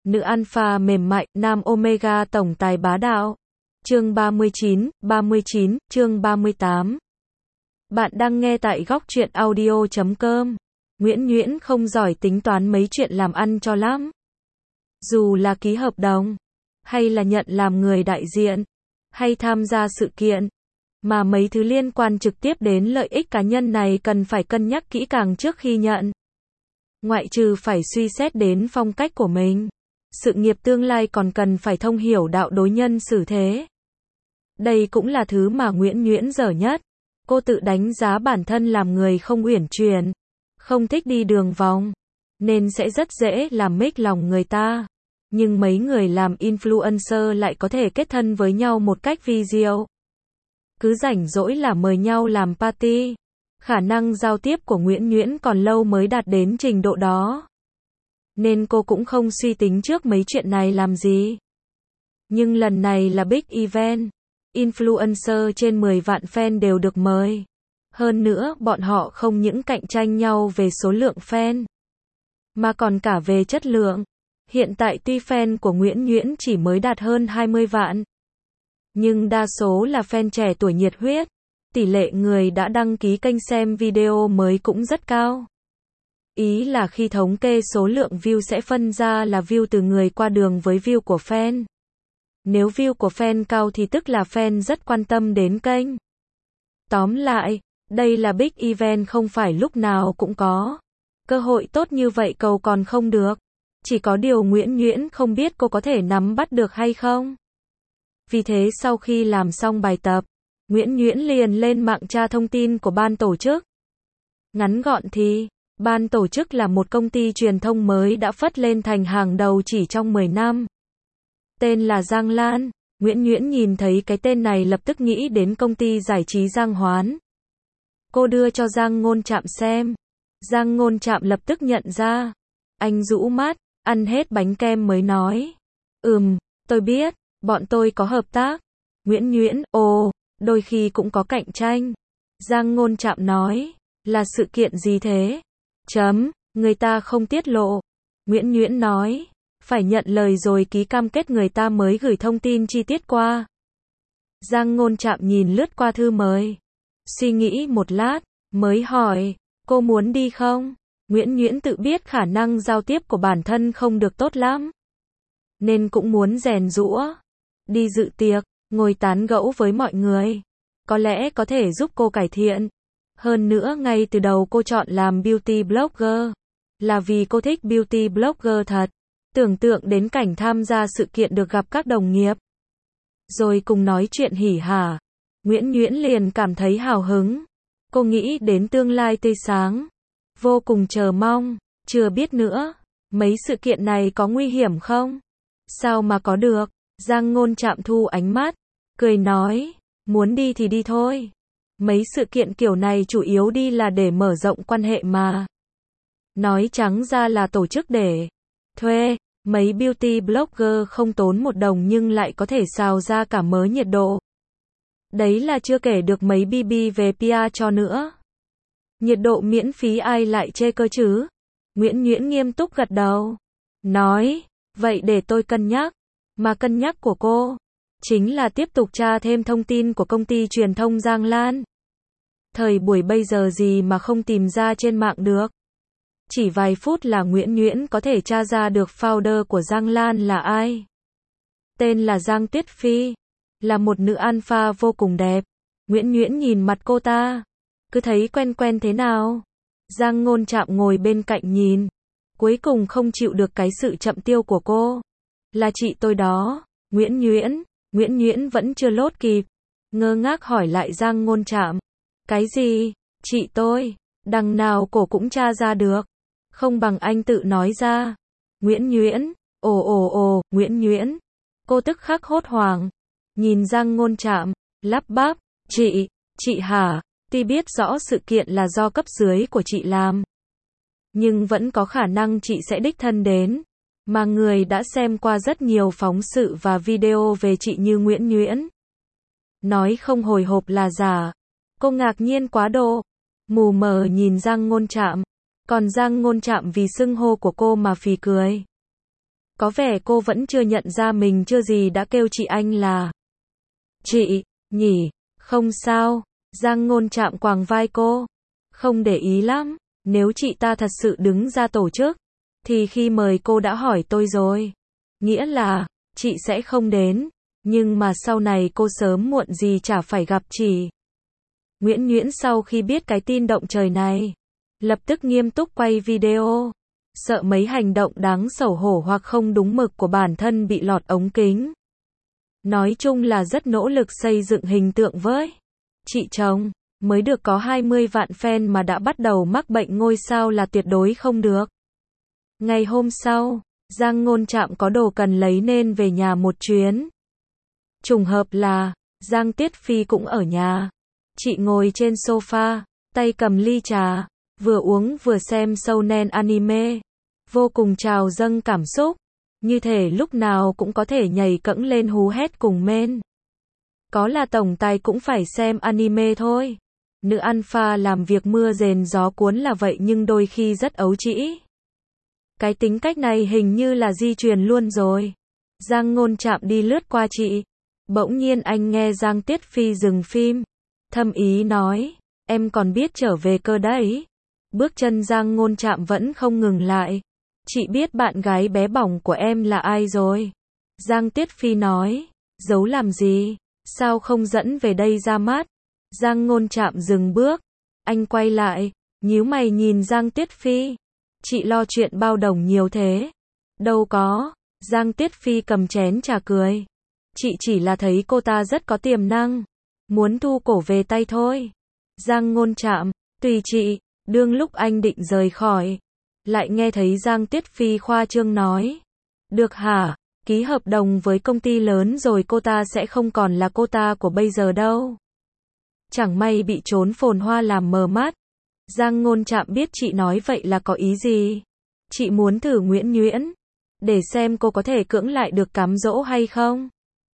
nữ alpha mềm mại, nam omega tổng tài bá đạo. Chương 39, chương 38. Bạn đang nghe tại góc truyện audio.com. Nguyễn Nhuyễn không giỏi tính toán mấy chuyện làm ăn cho lắm. Dù là ký hợp đồng, hay là nhận làm người đại diện, hay tham gia sự kiện, mà mấy thứ liên quan trực tiếp đến lợi ích cá nhân này cần phải cân nhắc kỹ càng trước khi nhận. Ngoại trừ phải suy xét đến phong cách của mình, sự nghiệp tương lai còn cần phải thông hiểu đạo đối nhân xử thế. Đây cũng là thứ mà Nguyễn Nhuyễn dở nhất. Cô tự đánh giá bản thân làm người không uyển chuyển, không thích đi đường vòng, nên sẽ rất dễ làm mếch lòng người ta. Nhưng mấy người làm influencer lại có thể kết thân với nhau một cách vi diệu. Cứ rảnh rỗi là mời nhau làm party. Khả năng giao tiếp của Nguyễn Nhuyễn còn lâu mới đạt đến trình độ đó. Nên cô cũng không suy tính trước mấy chuyện này làm gì. Nhưng lần này là big event. Influencer trên 10 vạn fan đều được mời. Hơn nữa, bọn họ không những cạnh tranh nhau về số lượng fan, mà còn cả về chất lượng. Hiện tại tuy fan của Nguyễn Nhuyễn chỉ mới đạt hơn 20 vạn, nhưng đa số là fan trẻ tuổi nhiệt huyết. Tỷ lệ người đã đăng ký kênh xem video mới cũng rất cao. Ý là khi thống kê số lượng view sẽ phân ra là view từ người qua đường với view của fan. Nếu view của fan cao thì tức là fan rất quan tâm đến kênh. Tóm lại, đây là big event không phải lúc nào cũng có. Cơ hội tốt như vậy cầu còn không được. Chỉ có điều Nguyễn Nhuyễn không biết cô có thể nắm bắt được hay không. Vì thế sau khi làm xong bài tập, Nguyễn Nhuyễn liền lên mạng tra thông tin của ban tổ chức. Ngắn gọn thì, ban tổ chức là một công ty truyền thông mới đã phất lên thành hàng đầu chỉ trong 10 năm. Tên là Giang Lan. Nguyễn Nhuyễn nhìn thấy cái tên này lập tức nghĩ đến công ty giải trí Giang Hoán. Cô đưa cho Giang Ngôn Trạm xem. Giang Ngôn Trạm lập tức nhận ra. Anh rũ mắt, ăn hết bánh kem mới nói. Tôi biết, bọn tôi có hợp tác. Nguyễn Nhuyễn, đôi khi cũng có cạnh tranh. Giang Ngôn Trạm nói, là sự kiện gì thế? Người ta không tiết lộ. Nguyễn Nhuyễn nói, phải nhận lời rồi ký cam kết người ta mới gửi thông tin chi tiết qua. Giang Ngôn Trạm nhìn lướt qua thư mời. Suy nghĩ một lát, mới hỏi, cô muốn đi không? Nguyễn Nhuyễn tự biết khả năng giao tiếp của bản thân không được tốt lắm, nên cũng muốn rèn giũa. Đi dự tiệc, ngồi tán gẫu với mọi người, có lẽ có thể giúp cô cải thiện. Hơn nữa ngay từ đầu cô chọn làm beauty blogger, là vì cô thích beauty blogger thật. Tưởng tượng đến cảnh tham gia sự kiện được gặp các đồng nghiệp, rồi cùng nói chuyện hỉ hả, Nguyễn Nhuyễn liền cảm thấy hào hứng. Cô nghĩ đến tương lai tươi sáng, vô cùng chờ mong. Chưa biết nữa, mấy sự kiện này có nguy hiểm không? Sao mà có được? Giang Ngôn Trạm thu ánh mắt, cười nói, muốn đi thì đi thôi. Mấy sự kiện kiểu này chủ yếu đi là để mở rộng quan hệ mà. Nói trắng ra là tổ chức để thuê. Mấy beauty blogger không tốn một đồng nhưng lại có thể xào ra cả mớ nhiệt độ. Đấy là chưa kể được mấy BB về PR cho nữa. Nhiệt độ miễn phí ai lại chê cơ chứ? Nguyễn Nhuyễn nghiêm túc gật đầu. Nói, vậy để tôi cân nhắc. Mà cân nhắc của cô, chính là tiếp tục tra thêm thông tin của công ty truyền thông Giang Lan. Thời buổi bây giờ gì mà không tìm ra trên mạng được. Chỉ vài phút là Nguyễn Nhuyễn có thể tra ra được founder của Giang Lan là ai. Tên là Giang Tuyết Phi, là một nữ alpha vô cùng đẹp. Nguyễn Nhuyễn nhìn mặt cô ta, cứ thấy quen quen thế nào. Giang Ngôn Trạm ngồi bên cạnh nhìn, cuối cùng không chịu được cái sự chậm tiêu của cô. Là chị tôi đó. Nguyễn Nhuyễn vẫn chưa lốt kịp, ngơ ngác hỏi lại Giang Ngôn Trạm. Cái gì? Chị tôi? Đằng nào cổ cũng tra ra được. Không bằng anh tự nói ra. Nguyễn Nhuyễn, Nguyễn Nhuyễn. Cô tức khắc hốt hoảng, nhìn Giang Ngôn Trạm, lắp bắp, chị hả? Tuy biết rõ sự kiện là do cấp dưới của chị làm, nhưng vẫn có khả năng chị sẽ đích thân đến. Mà người đã xem qua rất nhiều phóng sự và video về chị như Nguyễn Nhuyễn. Nói không hồi hộp là giả. Cô ngạc nhiên quá độ, mù mờ nhìn Giang Ngôn Trạm. Còn Giang Ngôn Trạm vì xưng hô của cô mà phì cười. Có vẻ cô vẫn chưa nhận ra mình chưa gì đã kêu chị anh là chị, nhỉ, không sao. Giang Ngôn Trạm quàng vai cô. Không để ý lắm, nếu chị ta thật sự đứng ra tổ chức, thì khi mời cô đã hỏi tôi rồi. Nghĩa là, chị sẽ không đến, nhưng mà sau này cô sớm muộn gì chả phải gặp chị. Nguyễn Nhuyễn sau khi biết cái tin động trời này, lập tức nghiêm túc quay video. Sợ mấy hành động đáng xấu hổ hoặc không đúng mực của bản thân bị lọt ống kính. Nói chung là rất nỗ lực xây dựng hình tượng với chị chồng. Mới được có 20 vạn fan mà đã bắt đầu mắc bệnh ngôi sao là tuyệt đối không được. Ngày hôm sau, Giang Ngôn Trạm có đồ cần lấy nên về nhà một chuyến. Trùng hợp là, Giang Tiết Phi cũng ở nhà. Chị ngồi trên sofa, tay cầm ly trà, vừa uống vừa xem shonen anime. Vô cùng trào dâng cảm xúc, như thể lúc nào cũng có thể nhảy cẫng lên hú hét cùng men. Có là tổng tài cũng phải xem anime thôi. Nữ alpha làm việc mưa rền gió cuốn là vậy nhưng đôi khi rất ấu trĩ. Cái tính cách này hình như là di truyền luôn rồi. Giang Ngôn Trạm đi lướt qua chị. Bỗng nhiên anh nghe Giang Tiết Phi dừng phim. Thâm ý nói, em còn biết trở về cơ đấy. Bước chân Giang Ngôn Trạm vẫn không ngừng lại. Chị biết bạn gái bé bỏng của em là ai rồi. Giang Tiết Phi nói, giấu làm gì, sao không dẫn về đây ra mắt. Giang Ngôn Trạm dừng bước. Anh quay lại, nhíu mày nhìn Giang Tiết Phi. Chị lo chuyện bao đồng nhiều thế. Đâu có. Giang Tiết Phi cầm chén trà cười. Chị chỉ là thấy cô ta rất có tiềm năng. Muốn thu cổ về tay thôi. Giang Ngôn Trạm, tùy chị. Đương lúc anh định rời khỏi, lại nghe thấy Giang Tiết Phi khoa trương nói. Được hả? Ký hợp đồng với công ty lớn rồi cô ta sẽ không còn là cô ta của bây giờ đâu. Chẳng may bị trốn phồn hoa làm mờ mắt. Giang Ngôn Trạm biết chị nói vậy là có ý gì. Chị muốn thử Nguyễn Nhuyễn, để xem cô có thể cưỡng lại được cám dỗ hay không.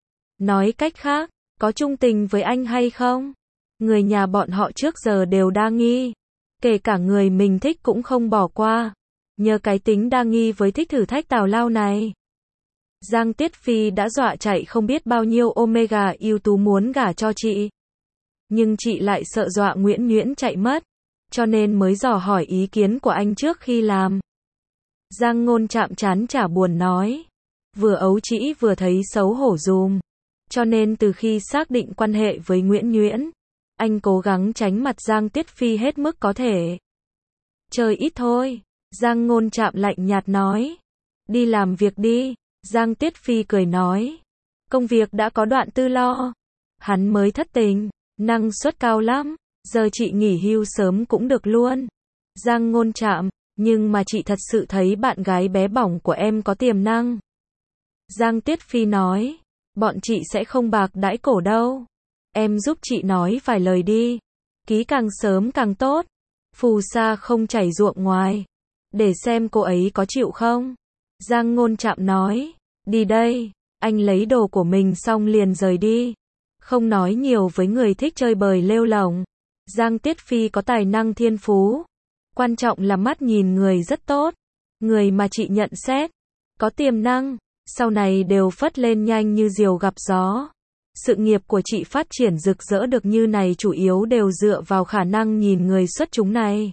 Nói cách khác, có chung tình với anh hay không? Người nhà bọn họ trước giờ đều đa nghi. Kể cả người mình thích cũng không bỏ qua. Nhờ cái tính đa nghi với thích thử thách tào lao này, Giang Tiết Phi đã dọa chạy không biết bao nhiêu Omega ưu tú muốn gả cho chị. Nhưng chị lại sợ dọa Nguyễn Nhuyễn chạy mất, cho nên mới dò hỏi ý kiến của anh trước khi làm. Giang Ngôn Trạm chán chả buồn nói. Vừa ấu trĩ vừa thấy xấu hổ dùm. Cho nên từ khi xác định quan hệ với Nguyễn Nhuyễn, anh cố gắng tránh mặt Giang Tiết Phi hết mức có thể. Chơi ít thôi. Giang Ngôn Trạm lạnh nhạt nói. Đi làm việc đi. Giang Tiết Phi cười nói. Công việc đã có Đoạn Tư lo. Hắn mới thất tình, năng suất cao lắm. Giờ chị nghỉ hưu sớm cũng được luôn. Giang Ngôn Trạm, nhưng mà chị thật sự thấy bạn gái bé bỏng của em có tiềm năng. Giang Tiết Phi nói. Bọn chị sẽ không bạc đãi cổ đâu. Em giúp chị nói vài lời đi. Ký càng sớm càng tốt. Phù sa không chảy ruộng ngoài. Để xem cô ấy có chịu không. Giang Ngôn Trạm nói. Đi đây. Anh lấy đồ của mình xong liền rời đi. Không nói nhiều với người thích chơi bời lêu lổng. Giang Tiết Phi có tài năng thiên phú. Quan trọng là mắt nhìn người rất tốt. Người mà chị nhận xét có tiềm năng, sau này đều phất lên nhanh như diều gặp gió. Sự nghiệp của chị phát triển rực rỡ được như này chủ yếu đều dựa vào khả năng nhìn người xuất chúng này.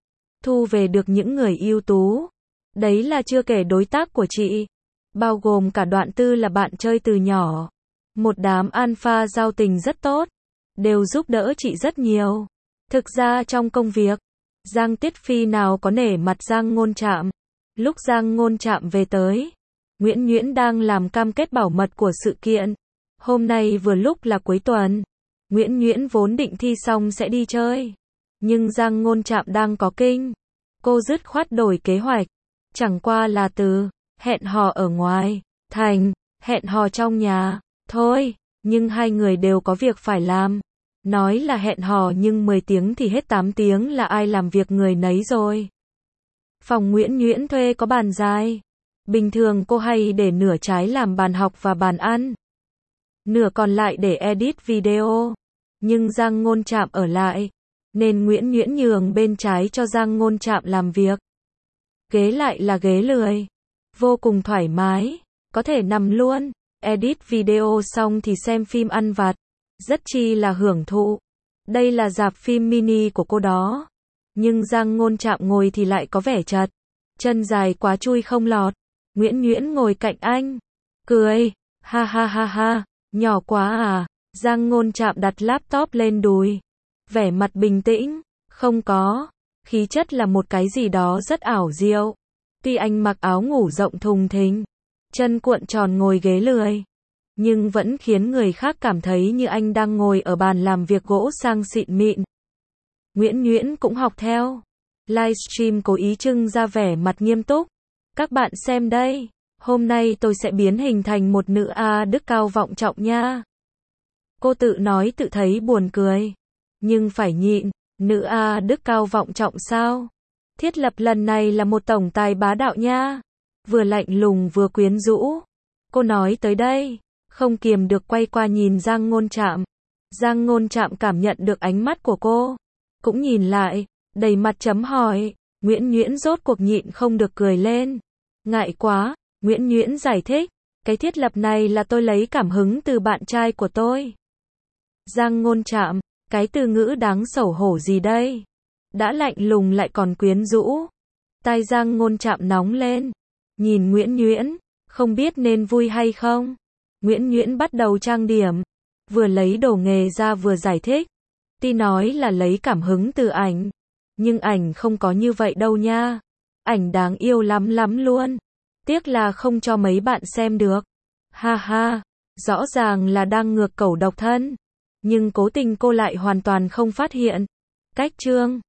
Thu về được những người ưu tú. Đấy là chưa kể đối tác của chị, bao gồm cả Đoạn Tư là bạn chơi từ nhỏ. Một đám alpha giao tình rất tốt, đều giúp đỡ chị rất nhiều. Thực ra trong công việc, Giang Tiết Phi nào có nể mặt Giang Ngôn Trạm. Lúc Giang Ngôn Trạm về tới, Nguyễn Nhuyễn đang làm cam kết bảo mật của sự kiện. Hôm nay vừa lúc là cuối tuần, Nguyễn Nhuyễn vốn định thi xong sẽ đi chơi. Nhưng Giang Ngôn Trạm đang có kinh. Cô dứt khoát đổi kế hoạch. Chẳng qua là từ hẹn hò ở ngoài thành hẹn hò trong nhà thôi, nhưng hai người đều có việc phải làm. Nói là hẹn hò nhưng 10 tiếng thì hết 8 tiếng là ai làm việc người nấy rồi. Phòng Nguyễn Nhuyễn thuê có bàn dài. Bình thường cô hay để nửa trái làm bàn học và bàn ăn, nửa còn lại để edit video. Nhưng Giang Ngôn Trạm ở lại, nên Nguyễn Nhuyễn nhường bên trái cho Giang Ngôn Trạm làm việc. Ghế lại là ghế lười. vô cùng thoải mái, có thể nằm luôn, edit video xong thì xem phim ăn vặt, rất chi là hưởng thụ. Đây là rạp phim mini của cô đó. Nhưng Giang Ngôn Trạm ngồi thì lại có vẻ chật, chân dài quá chui không lọt. Nguyễn Nhuyễn ngồi cạnh anh, cười, ha ha ha ha, nhỏ quá à. Giang Ngôn Trạm đặt laptop lên đùi, vẻ mặt bình tĩnh, không có, khí chất là một cái gì đó rất ảo diệu. Tuy anh mặc áo ngủ rộng thùng thình, chân cuộn tròn ngồi ghế lười, nhưng vẫn khiến người khác cảm thấy như anh đang ngồi ở bàn làm việc gỗ sang xịn mịn. Nguyễn Nhuyễn cũng học theo. Livestream cố ý trưng ra vẻ mặt nghiêm túc. Các bạn xem đây, hôm nay tôi sẽ biến hình thành một nữ A đức cao vọng trọng nha. Cô tự nói tự thấy buồn cười, nhưng phải nhịn, nữ A đức cao vọng trọng sao? Thiết lập lần này là một tổng tài bá đạo nha. Vừa lạnh lùng vừa quyến rũ. Cô nói tới đây, không kiềm được quay qua nhìn Giang Ngôn Trạm. Giang Ngôn Trạm cảm nhận được ánh mắt của cô, cũng nhìn lại, đầy mặt chấm hỏi. Nguyễn Nhuyễn rốt cuộc nhịn không được cười lên. Ngại quá, Nguyễn Nhuyễn giải thích, cái thiết lập này là tôi lấy cảm hứng từ bạn trai của tôi. Giang Ngôn Trạm, cái từ ngữ đáng xấu hổ gì đây? Đã lạnh lùng lại còn quyến rũ. Tai Giang Ngôn Trạm nóng lên, nhìn Nguyễn Nhuyễn, không biết nên vui hay không. Nguyễn Nhuyễn bắt đầu trang điểm, vừa lấy đồ nghề ra vừa giải thích. Tuy nói là lấy cảm hứng từ ảnh, nhưng ảnh không có như vậy đâu nha. Ảnh đáng yêu lắm lắm luôn. Tiếc là không cho mấy bạn xem được. Ha ha, rõ ràng là đang ngược cẩu độc thân, nhưng cố tình cô lại hoàn toàn không phát hiện. Cách chương